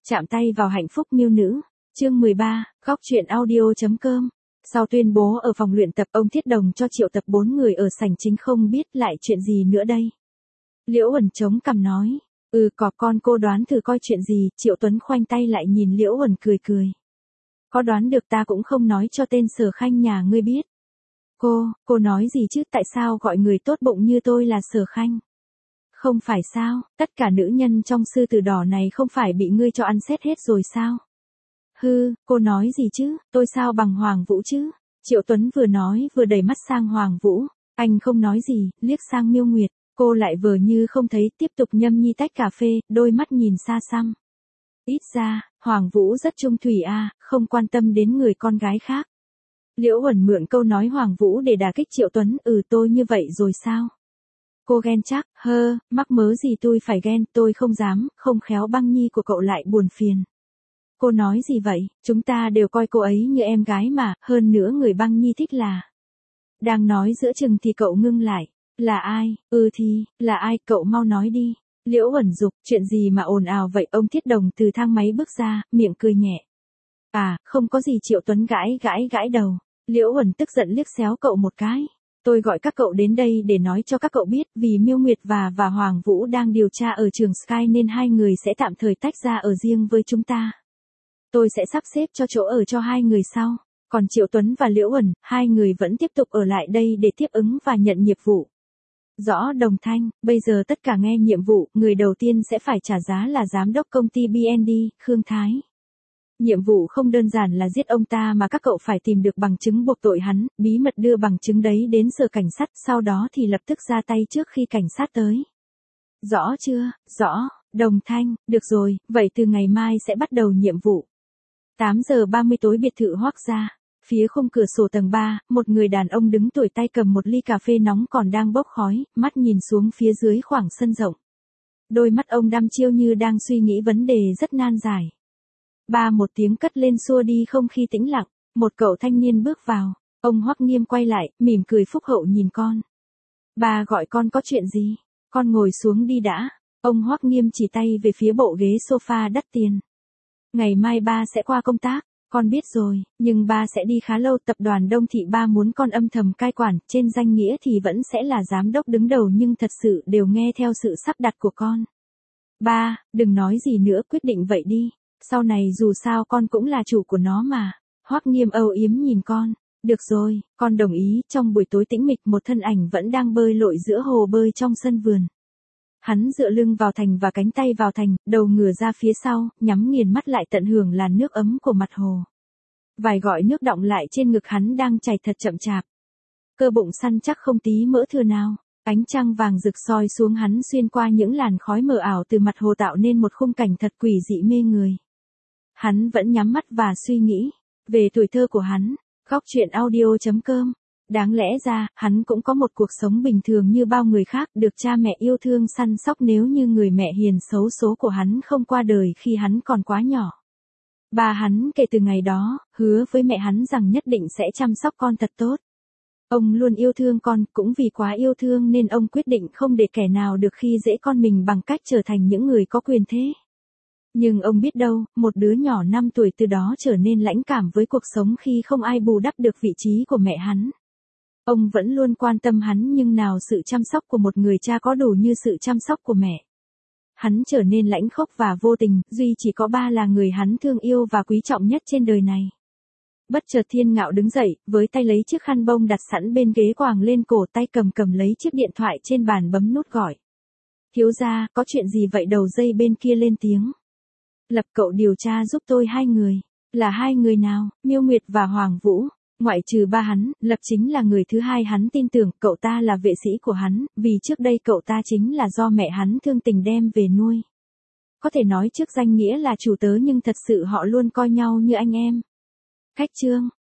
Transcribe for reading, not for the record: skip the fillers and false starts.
Chạm tay vào hạnh phúc miêu nữ. Chương 13, góc truyện audio.com. Sau tuyên bố ở phòng luyện tập, ông Thiết Đồng cho triệu tập 4 người ở sảnh chính không biết lại chuyện gì nữa đây. Liễu Uẩn chống cằm nói, có con cô đoán thử coi chuyện gì. Triệu Tuấn khoanh tay lại nhìn Liễu Uẩn cười cười. Có đoán được ta cũng không nói cho tên Sở Khanh nhà ngươi biết. Cô nói gì chứ, tại sao gọi người tốt bụng như tôi là Sở Khanh? Không phải sao, tất cả nữ nhân trong sư tử đỏ này không phải bị ngươi cho ăn xét hết rồi sao? Cô nói gì chứ, tôi sao bằng Hoàng Vũ chứ? Triệu Tuấn vừa nói vừa đẩy mắt sang Hoàng Vũ, anh không nói gì, liếc sang Miêu Nguyệt, cô lại vờ như không thấy, tiếp tục nhâm nhi tách cà phê, đôi mắt nhìn xa xăm. Ít ra, Hoàng Vũ rất trung thủy không quan tâm đến người con gái khác. Liễu Uẩn mượn câu nói Hoàng Vũ để đả kích Triệu Tuấn, tôi như vậy rồi sao? Cô ghen chắc, mắc mớ gì tôi phải ghen, tôi không dám, không khéo Băng Nhi của cậu lại buồn phiền. Cô nói gì vậy, chúng ta đều coi cô ấy như em gái mà, hơn nữa người Băng Nhi thích là. Đang nói giữa chừng thì cậu ngưng lại, là ai, thì, là ai, cậu mau nói đi. Liễu Uẩn dục, chuyện gì mà ồn ào vậy? Ông Thiết Đồng từ thang máy bước ra, miệng cười nhẹ. Không có gì. Triệu Tuấn gãi đầu. Liễu Uẩn tức giận liếc xéo cậu một cái. Tôi gọi các cậu đến đây để nói cho các cậu biết, vì Miêu Nguyệt và Hoàng Vũ đang điều tra ở trường Sky nên hai người sẽ tạm thời tách ra ở riêng với chúng ta. Tôi sẽ sắp xếp cho chỗ ở cho hai người sau. Còn Triệu Tuấn và Liễu Uẩn, hai người vẫn tiếp tục ở lại đây để tiếp ứng và nhận nhiệm vụ. Rõ Đồng Thanh, bây giờ tất cả nghe nhiệm vụ, người đầu tiên sẽ phải trả giá là giám đốc công ty BND, Khương Thái. Nhiệm vụ không đơn giản là giết ông ta mà các cậu phải tìm được bằng chứng buộc tội hắn, bí mật đưa bằng chứng đấy đến sở cảnh sát, sau đó thì lập tức ra tay trước khi cảnh sát tới. Rõ chưa? Rõ, Đồng Thanh, được rồi, vậy từ ngày mai sẽ bắt đầu nhiệm vụ. 8 giờ 30 tối biệt thự Hoắc gia. Phía khung cửa sổ tầng 3, một người đàn ông đứng tuổi tay cầm một ly cà phê nóng còn đang bốc khói, mắt nhìn xuống phía dưới khoảng sân rộng. Đôi mắt ông đăm chiêu như đang suy nghĩ vấn đề rất nan giải. Một tiếng cất lên xua đi không khí tĩnh lặng, một cậu thanh niên bước vào, ông Hoắc Nghiêm quay lại, mỉm cười phúc hậu nhìn con. Ba gọi con có chuyện gì? Con ngồi xuống đi đã. Ông Hoắc Nghiêm chỉ tay về phía bộ ghế sofa đắt tiền. Ngày mai ba sẽ qua công tác. Con biết rồi, nhưng ba sẽ đi khá lâu. Tập đoàn Đông Thị ba muốn con âm thầm cai quản, trên danh nghĩa thì vẫn sẽ là giám đốc đứng đầu nhưng thật sự đều nghe theo sự sắp đặt của con. Ba, đừng nói gì nữa, quyết định vậy đi. Sau này dù sao con cũng là chủ của nó mà. Hoắc Nghiêm âu yếm nhìn con. Được rồi, con đồng ý. Trong buổi tối tĩnh mịch, một thân ảnh vẫn đang bơi lội giữa hồ bơi trong sân vườn. Hắn dựa lưng vào thành và cánh tay vào thành, đầu ngửa ra phía sau, nhắm nghiền mắt lại tận hưởng làn nước ấm của mặt hồ. Vài gỏi nước đọng lại trên ngực hắn đang chảy thật chậm chạp. Cơ bụng săn chắc không tí mỡ thừa nào. Ánh trăng vàng rực soi xuống hắn xuyên qua những làn khói mờ ảo từ mặt hồ tạo nên một khung cảnh thật quỷ dị mê người. Hắn vẫn nhắm mắt và suy nghĩ về tuổi thơ của hắn. Góc truyện audio.com. Đáng lẽ ra, hắn cũng có một cuộc sống bình thường như bao người khác, được cha mẹ yêu thương săn sóc nếu như người mẹ hiền xấu số của hắn không qua đời khi hắn còn quá nhỏ. Ba hắn kể từ ngày đó, hứa với mẹ hắn rằng nhất định sẽ chăm sóc con thật tốt. Ông luôn yêu thương con, cũng vì quá yêu thương nên ông quyết định không để kẻ nào được khi dễ con mình bằng cách trở thành những người có quyền thế. Nhưng ông biết đâu, một đứa nhỏ 5 tuổi từ đó trở nên lãnh cảm với cuộc sống khi không ai bù đắp được vị trí của mẹ hắn. Ông vẫn luôn quan tâm hắn nhưng nào sự chăm sóc của một người cha có đủ như sự chăm sóc của mẹ. Hắn trở nên lãnh khốc và vô tình, duy chỉ có ba là người hắn thương yêu và quý trọng nhất trên đời này. Bất chợt Thiên Ngạo đứng dậy, với tay lấy chiếc khăn bông đặt sẵn bên ghế quàng lên cổ, tay cầm lấy chiếc điện thoại trên bàn bấm nút gọi. Thiếu gia, có chuyện gì vậy? Đầu dây bên kia lên tiếng. Lập cậu điều tra giúp tôi 2 người. Là 2 người nào? Miêu Nguyệt và Hoàng Vũ. Ngoại trừ ba hắn, Lập chính là người thứ hai hắn tin tưởng, cậu ta là vệ sĩ của hắn, vì trước đây cậu ta chính là do mẹ hắn thương tình đem về nuôi. Có thể nói trước danh nghĩa là chủ tớ nhưng thật sự họ luôn coi nhau như anh em. Khách trương,